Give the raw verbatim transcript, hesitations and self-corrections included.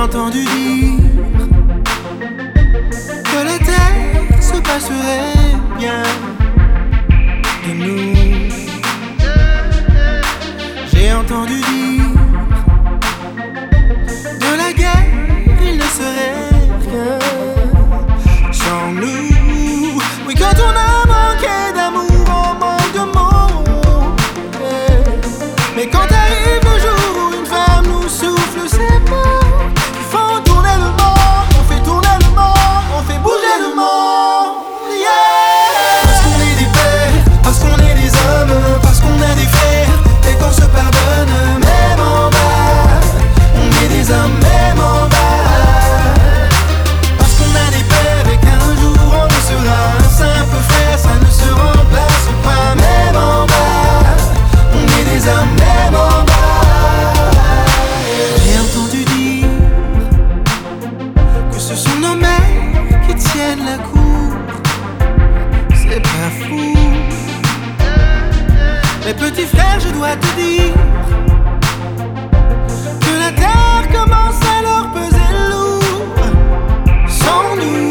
entendu dire que la terre se passerait bien de nous. J'ai entendu dire de la guerre il ne serait rien sans nous. Oui, quand on a manqué d'amour, on manque de mots, yeah. Mais quand arrive le jour où une femme nous souffle ses mots, ils font tourner le monde, on fait tourner le monde, on fait bouger le monde, yeah. Parce qu'on est des pères, parce qu'on est des hommes, parce qu'on a des frères, et qu'on se pardonne même en bas. On est des hommes même en bas. Parce qu'on a des pères et qu'un jour on le sera. Un simple frère, ça ne se remplace pas même en bas. On est des hommes même en bas. J'ai entendu dire que ce sont nos mères qui tiennent la cour. C'est pas fou. Mes petits frères, je dois te dire que la terre commence à leur peser lourd sans nous.